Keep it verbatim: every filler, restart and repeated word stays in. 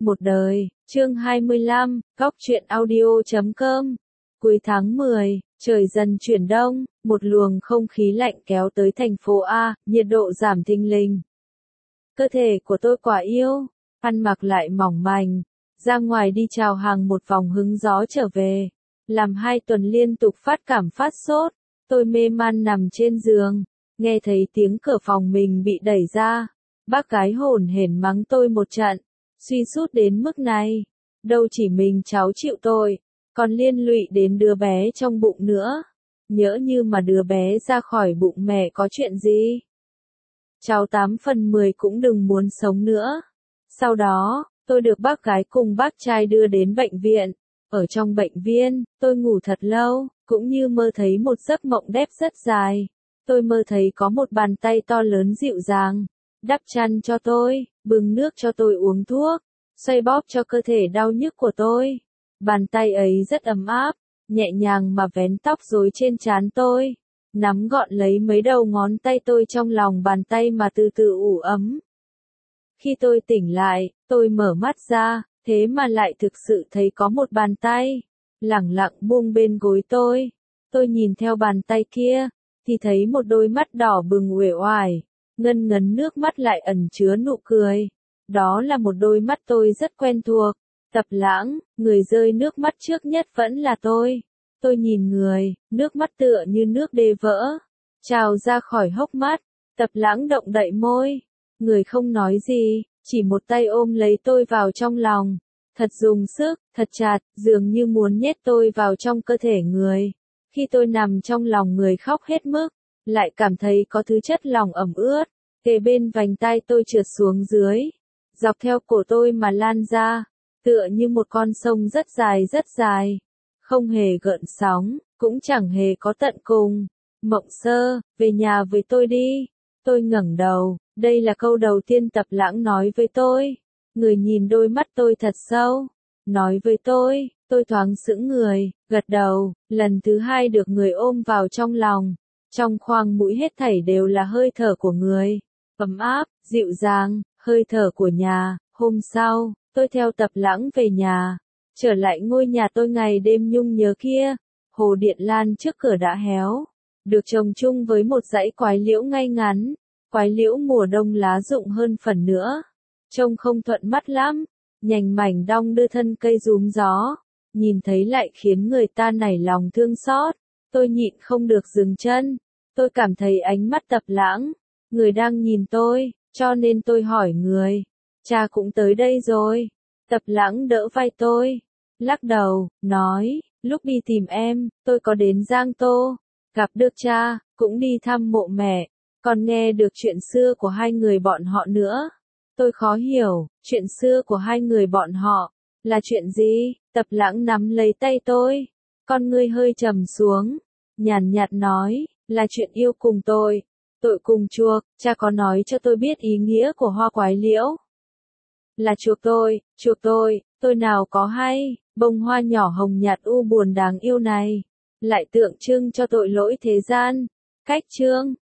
Một đời, chương hai mươi lăm, góc truyện audio chấm com. Cuối tháng mười, trời dần chuyển đông, một luồng không khí lạnh kéo tới thành phố A, nhiệt độ giảm thình lình. Cơ thể của tôi quả yêu, ăn mặc lại mỏng manh, ra ngoài đi chào hàng một vòng hứng gió trở về. Làm hai tuần liên tục phát cảm phát sốt, tôi mê man nằm trên giường, nghe thấy tiếng cửa phòng mình bị đẩy ra. Bác gái hổn hển mắng tôi một trận, suy sút đến mức này, đâu chỉ mình cháu chịu tội, còn liên lụy đến đứa bé trong bụng nữa. Nhỡ như mà đứa bé ra khỏi bụng mẹ có chuyện gì, cháu tám phần mười cũng đừng muốn sống nữa. Sau đó, tôi được bác gái cùng bác trai đưa đến bệnh viện. Ở trong bệnh viện, tôi ngủ thật lâu, cũng như mơ thấy một giấc mộng đẹp rất dài. Tôi mơ thấy có một bàn tay to lớn dịu dàng, đắp chăn cho tôi, bưng nước cho tôi uống thuốc, xoay bóp cho cơ thể đau nhức của tôi. Bàn tay ấy rất ấm áp, nhẹ nhàng mà vén tóc rối trên trán tôi, nắm gọn lấy mấy đầu ngón tay tôi trong lòng bàn tay mà từ từ ủ ấm. Khi tôi tỉnh lại, tôi mở mắt ra, thế mà lại thực sự thấy có một bàn tay lẳng lặng buông bên gối tôi. Tôi nhìn theo bàn tay kia, thì thấy một đôi mắt đỏ bừng uể oải, ngân ngấn nước mắt lại ẩn chứa nụ cười. Đó là một đôi mắt tôi rất quen thuộc. Tập Lãng, người rơi nước mắt trước nhất vẫn là tôi. Tôi nhìn người, nước mắt tựa như nước đê vỡ, trào ra khỏi hốc mắt. Tập Lãng động đậy môi, người không nói gì, chỉ một tay ôm lấy tôi vào trong lòng, thật dùng sức, thật chặt, dường như muốn nhét tôi vào trong cơ thể người. Khi tôi nằm trong lòng người khóc hết mức, lại cảm thấy có thứ chất lỏng ẩm ướt, kề bên vành tai tôi trượt xuống dưới, dọc theo cổ tôi mà lan ra, tựa như một con sông rất dài rất dài, không hề gợn sóng, cũng chẳng hề có tận cùng. Mộng Sơ, về nhà với tôi đi. Tôi ngẩng đầu, đây là câu đầu tiên Tập Lãng nói với tôi. Người nhìn đôi mắt tôi thật sâu, nói với tôi, tôi thoáng sững người, gật đầu. Lần thứ hai được người ôm vào trong lòng, trong khoang mũi hết thảy đều là hơi thở của người, ấm áp, dịu dàng, hơi thở của nhà. Hôm sau, tôi theo Tập Lãng về nhà, trở lại ngôi nhà tôi ngày đêm nhung nhớ kia. Hồ điện lan trước cửa đã héo, được trồng chung với một dãy quái liễu ngay ngắn. Quái liễu mùa đông lá rụng hơn phần nữa, trông không thuận mắt lắm, nhành mảnh đong đưa thân cây rúm gió, nhìn thấy lại khiến người ta nảy lòng thương xót. Tôi nhịn không được dừng chân, tôi cảm thấy ánh mắt Tập Lãng, người đang nhìn tôi, cho nên tôi hỏi người, cha cũng tới đây rồi. Tập Lãng đỡ vai tôi, lắc đầu, nói, lúc đi tìm em, tôi có đến Giang Tô, gặp được cha, cũng đi thăm mộ mẹ, còn nghe được chuyện xưa của hai người bọn họ nữa. Tôi khó hiểu, chuyện xưa của hai người bọn họ là chuyện gì? Tập Lãng nắm lấy tay tôi, con ngươi hơi trầm xuống, nhàn nhạt nói, là chuyện yêu cùng tội, tội cùng chuộc. Cha có nói cho tôi biết ý nghĩa của hoa quái liễu. Là chuộc tôi, chuộc tôi, tôi nào có hay, bông hoa nhỏ hồng nhạt u buồn đáng yêu này, lại tượng trưng cho tội lỗi thế gian. Cách chương,